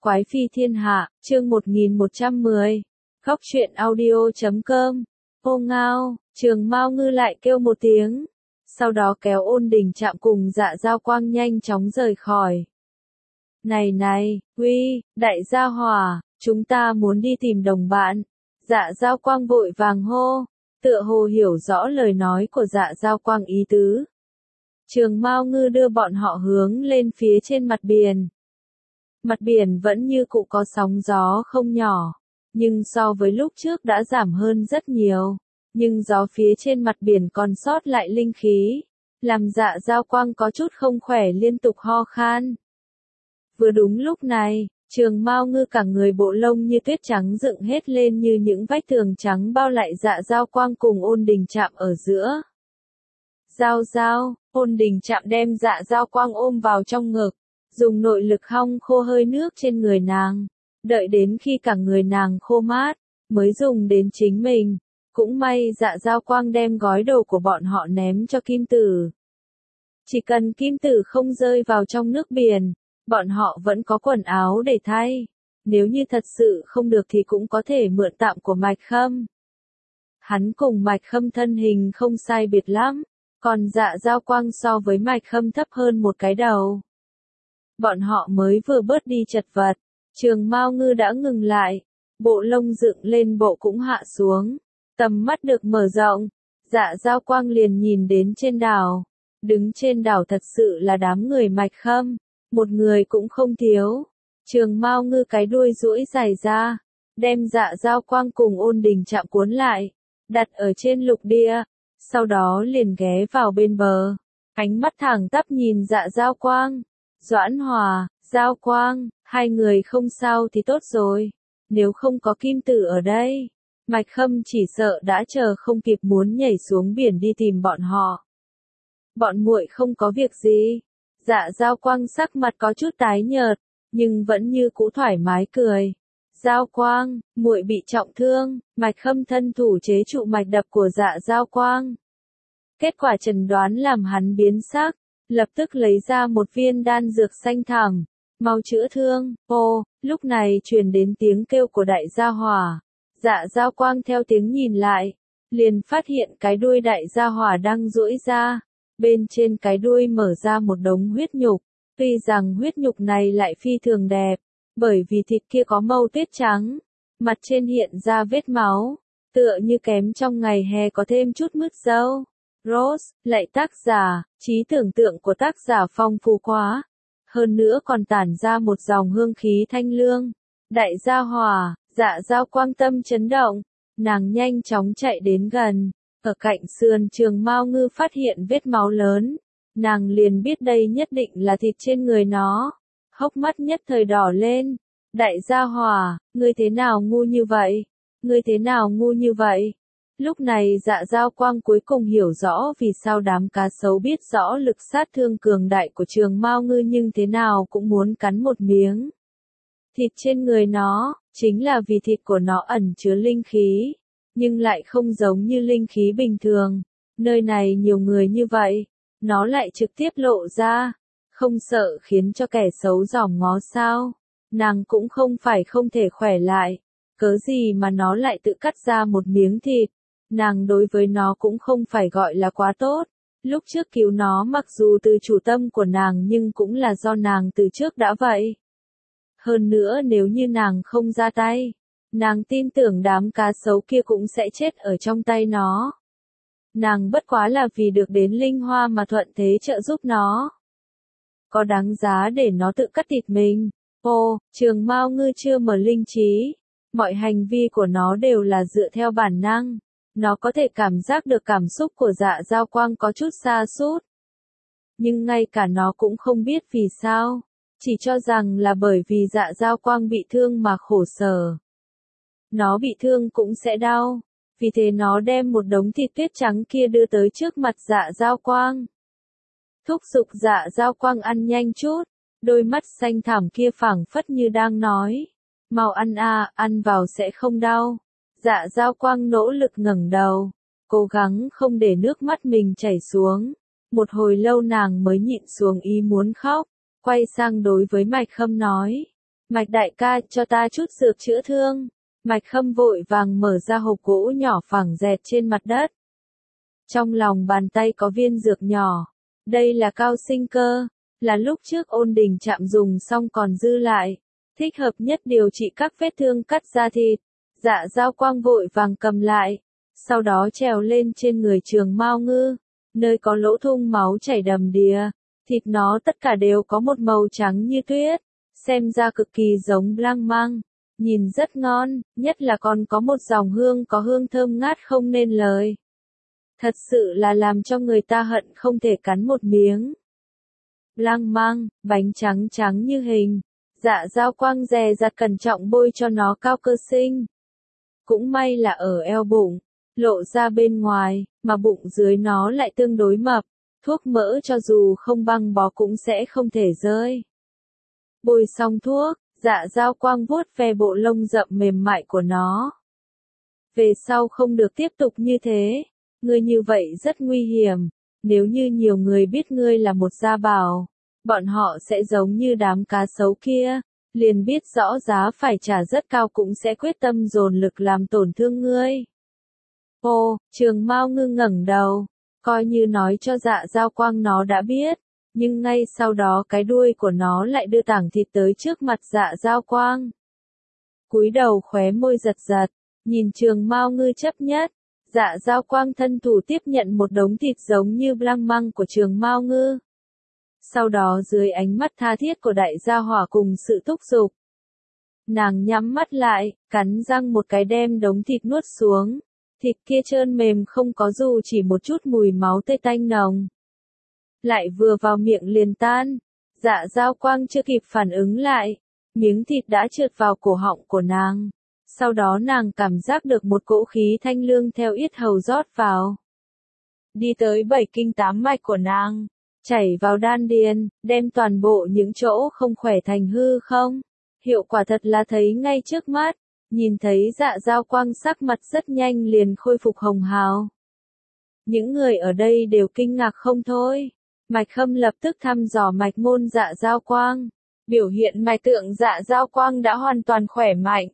Quái phi thiên hạ, chương 1110. Góc truyện audio.com. Ô ngao, Trường Mao Ngư lại kêu một tiếng. Sau đó kéo Ôn Đình Trạm cùng Dạ Dao Quang nhanh chóng rời khỏi. Này, uy, đại gia hỏa, chúng ta muốn đi tìm đồng bạn. Dạ Dao Quang vội vàng hô, tựa hồ hiểu rõ lời nói của Dạ Dao Quang ý tứ. Trường Mao Ngư đưa bọn họ hướng lên phía trên mặt biển. Mặt biển vẫn như cũ có sóng gió không nhỏ, nhưng so với lúc trước đã giảm hơn rất nhiều. Nhưng gió phía trên mặt biển còn sót lại linh khí, làm Dạ Dao Quang có chút không khỏe liên tục ho khan. Vừa đúng lúc này, Trường Mao Ngư cả người bộ lông như tuyết trắng dựng hết lên như những vách tường trắng bao lại Dạ Dao Quang cùng Ôn Đình Trạm ở giữa. Giao, Ôn Đình Trạm đem Dạ Dao Quang ôm vào trong ngực, dùng nội lực hong khô hơi nước trên người nàng, đợi đến khi cả người nàng khô mát, mới dùng đến chính mình. Cũng may Dạ Dao Quang đem gói đồ của bọn họ ném cho Kim Tử. Chỉ cần Kim Tử không rơi vào trong nước biển, bọn họ vẫn có quần áo để thay. Nếu như thật sự không được thì cũng có thể mượn tạm của Mạch Khâm. Hắn cùng Mạch Khâm thân hình không sai biệt lắm, còn Dạ Dao Quang so với Mạch Khâm thấp hơn một cái đầu. Bọn họ mới vừa bớt đi chật vật, Trường Mao Ngư đã ngừng lại, bộ lông dựng lên bộ cũng hạ xuống, tầm mắt được mở rộng, Dạ Dao Quang liền nhìn đến trên đảo. Đứng trên đảo thật sự là đám người Mạch Khâm, một người cũng không thiếu. Trường Mao Ngư cái đuôi duỗi dài ra, đem Dạ Dao Quang cùng Ôn Đình Trạm cuốn lại, đặt ở trên lục địa, sau đó liền ghé vào bên bờ, ánh mắt thẳng tắp nhìn Dạ Dao Quang. Doãn Hòa, Dao Quang, hai người không sao thì tốt rồi. Nếu không có Kim Tử ở đây, Mạch Khâm chỉ sợ đã chờ không kịp muốn nhảy xuống biển đi tìm bọn họ. Bọn muội không có việc gì. Dạ Dao Quang sắc mặt có chút tái nhợt, nhưng vẫn như cũ thoải mái cười. Dao Quang, muội bị trọng thương. Mạch Khâm thân thủ chế trụ mạch đập của Dạ Dao Quang. Kết quả chẩn đoán làm hắn biến sắc, lập tức lấy ra một viên đan dược xanh thẳm, mau chữa thương. Ô, lúc này truyền đến tiếng kêu của đại gia hỏa. Dạ Dao Quang theo tiếng nhìn lại, liền phát hiện cái đuôi đại gia hỏa đang duỗi ra, bên trên cái đuôi mở ra một đống huyết nhục. Tuy rằng huyết nhục này lại phi thường đẹp, bởi vì thịt kia có màu tuyết trắng, mặt trên hiện ra vết máu, tựa như kém trong ngày hè có thêm chút mứt dâu. Rose, lại tác giả, trí tưởng tượng của tác giả phong phú quá. Hơn nữa còn tản ra một dòng hương khí thanh lương. Đại gia hỏa, Dạ Dao Quang tâm chấn động, nàng nhanh chóng chạy đến gần. Ở cạnh sườn Trường Mao Ngư phát hiện vết máu lớn. Nàng liền biết đây nhất định là thịt trên người nó. Hốc mắt nhất thời đỏ lên. Đại gia hỏa, ngươi thế nào ngu như vậy? Ngươi thế nào ngu như vậy? Lúc này Dạ Dao Quang cuối cùng hiểu rõ vì sao đám cá sấu biết rõ lực sát thương cường đại của Trường Mao Ngư nhưng thế nào cũng muốn cắn một miếng. Thịt trên người nó, chính là vì thịt của nó ẩn chứa linh khí, nhưng lại không giống như linh khí bình thường. Nơi này nhiều người như vậy, nó lại trực tiếp lộ ra, không sợ khiến cho kẻ xấu giòm ngó sao. Nàng cũng không phải không thể khỏe lại, cớ gì mà nó lại tự cắt ra một miếng thịt. Nàng đối với nó cũng không phải gọi là quá tốt. Lúc trước cứu nó mặc dù từ chủ tâm của nàng nhưng cũng là do nàng từ trước đã vậy. Hơn nữa nếu như nàng không ra tay, nàng tin tưởng đám cá sấu kia cũng sẽ chết ở trong tay nó. Nàng bất quá là vì được đến linh hoa mà thuận thế trợ giúp nó. Có đáng giá để nó tự cắt thịt mình. Ô, Trường Mao Ngư chưa mở linh trí. Mọi hành vi của nó đều là dựa theo bản năng. Nó có thể cảm giác được cảm xúc của Dạ Dao Quang có chút sa sút. Nhưng ngay cả nó cũng không biết vì sao. Chỉ cho rằng là bởi vì Dạ Dao Quang bị thương mà khổ sở. Nó bị thương cũng sẽ đau. Vì thế nó đem một đống thịt tuyết trắng kia đưa tới trước mặt Dạ Dao Quang. Thúc giục Dạ Dao Quang ăn nhanh chút. Đôi mắt xanh thẳm kia phảng phất như đang nói. Mau ăn à, ăn vào sẽ không đau. Dạ Dao Quang nỗ lực ngẩng đầu, cố gắng không để nước mắt mình chảy xuống. Một hồi lâu nàng mới nhịn xuống ý muốn khóc, quay sang đối với Mạch Khâm nói. Mạch đại ca, cho ta chút dược chữa thương. Mạch Khâm vội vàng mở ra hộp gỗ nhỏ phẳng dẹt trên mặt đất. Trong lòng bàn tay có viên dược nhỏ. Đây là cao sinh cơ, là lúc trước Ôn Đình Trạm dùng xong còn dư lại. Thích hợp nhất điều trị các vết thương cắt da thịt. Dạ Dao Quang vội vàng cầm lại. Sau đó trèo lên trên người Trường Mao Ngư. Nơi có lỗ thủng máu chảy đầm đìa. Thịt nó tất cả đều có một màu trắng như tuyết. Xem ra cực kỳ giống lang mang. Nhìn rất ngon, nhất là còn có một dòng hương có hương thơm ngát không nên lời. Thật sự là làm cho người ta hận không thể cắn một miếng. Lang mang, bánh trắng trắng như hình. Dạ Dao Quang dè dặt cẩn trọng bôi cho nó cao cơ sinh. Cũng may là ở eo bụng, lộ ra bên ngoài, mà bụng dưới nó lại tương đối mập. Thuốc mỡ cho dù không băng bó cũng sẽ không thể rơi. Bôi xong thuốc, Dạ Dao Quang vuốt ve bộ lông rậm mềm mại của nó. Về sau không được tiếp tục như thế. Ngươi như vậy rất nguy hiểm. Nếu như nhiều người biết ngươi là một gia bảo, bọn họ sẽ giống như đám cá sấu kia. Liền biết rõ giá phải trả rất cao cũng sẽ quyết tâm dồn lực làm tổn thương ngươi. Ô, Trường Mao Ngư ngẩng đầu. Coi như nói cho Dạ Dao Quang nó đã biết. Nhưng ngay sau đó cái đuôi của nó lại đưa tảng thịt tới trước mặt Dạ Dao Quang. Cúi đầu khóe môi giật giật, nhìn Trường Mao Ngư chấp nhất. Dạ Dao Quang thân thủ tiếp nhận một đống thịt giống như blang măng của Trường Mao Ngư. Sau đó dưới ánh mắt tha thiết của đại gia hỏa cùng sự thúc giục, nàng nhắm mắt lại, cắn răng một cái đem đống thịt nuốt xuống. Thịt kia trơn mềm không có dù chỉ một chút mùi máu tươi tanh nồng. Lại vừa vào miệng liền tan. Dạ Dao Quang chưa kịp phản ứng lại. Miếng thịt đã trượt vào cổ họng của nàng. Sau đó nàng cảm giác được một cỗ khí thanh lương theo yết hầu rót vào. Đi tới 7 kinh 8 mạch của nàng. Chảy vào đan điền, đem toàn bộ những chỗ không khỏe thành hư không. Hiệu quả thật là thấy ngay trước mắt. Nhìn thấy Dạ Dao Quang sắc mặt rất nhanh liền khôi phục hồng hào. Những người ở đây đều kinh ngạc không thôi. Mạch Khâm lập tức thăm dò mạch môn Dạ Dao Quang. Biểu hiện mạch tượng Dạ Dao Quang đã hoàn toàn khỏe mạnh.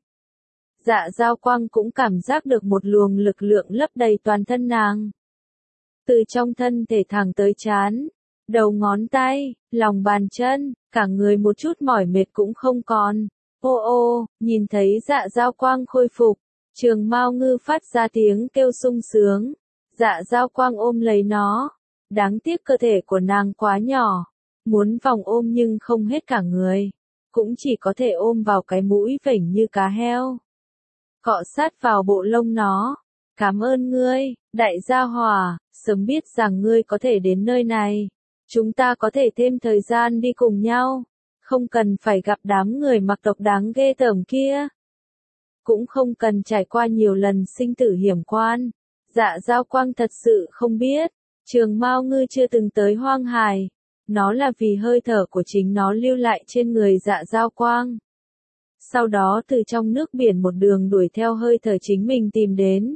Dạ Dao Quang cũng cảm giác được một luồng lực lượng lấp đầy toàn thân nàng. Từ trong thân thể thẳng tới trán, đầu ngón tay, lòng bàn chân, cả người một chút mỏi mệt cũng không còn. Ô ô, nhìn thấy Dạ Dao Quang khôi phục, Trường Mao Ngư phát ra tiếng kêu sung sướng. Dạ Dao Quang ôm lấy nó. Đáng tiếc cơ thể của nàng quá nhỏ, muốn vòng ôm nhưng không hết cả người, cũng chỉ có thể ôm vào cái mũi vểnh như cá heo. Cọ sát vào bộ lông nó. Cảm ơn ngươi, đại gia hỏa, sớm biết rằng ngươi có thể đến nơi này. Chúng ta có thể thêm thời gian đi cùng nhau. Không cần phải gặp đám người mặc độc đáng ghê tởm kia. Cũng không cần trải qua nhiều lần sinh tử hiểm quan. Dạ Dao Quang thật sự không biết. Trường Mao Ngư chưa từng tới Hoang Hải. Nó là vì hơi thở của chính nó lưu lại trên người Dạ Dao Quang. Sau đó từ trong nước biển một đường đuổi theo hơi thở chính mình tìm đến.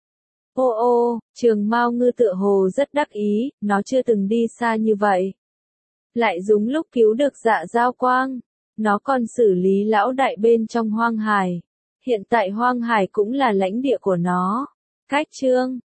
Ô ô, Trường Mao Ngư tựa hồ rất đắc ý, nó chưa từng đi xa như vậy. Lại đúng lúc cứu được Dạ Dao Quang. Nó còn xử lý lão đại bên trong Hoang Hải. Hiện tại Hoang Hải cũng là lãnh địa của nó. Cách chương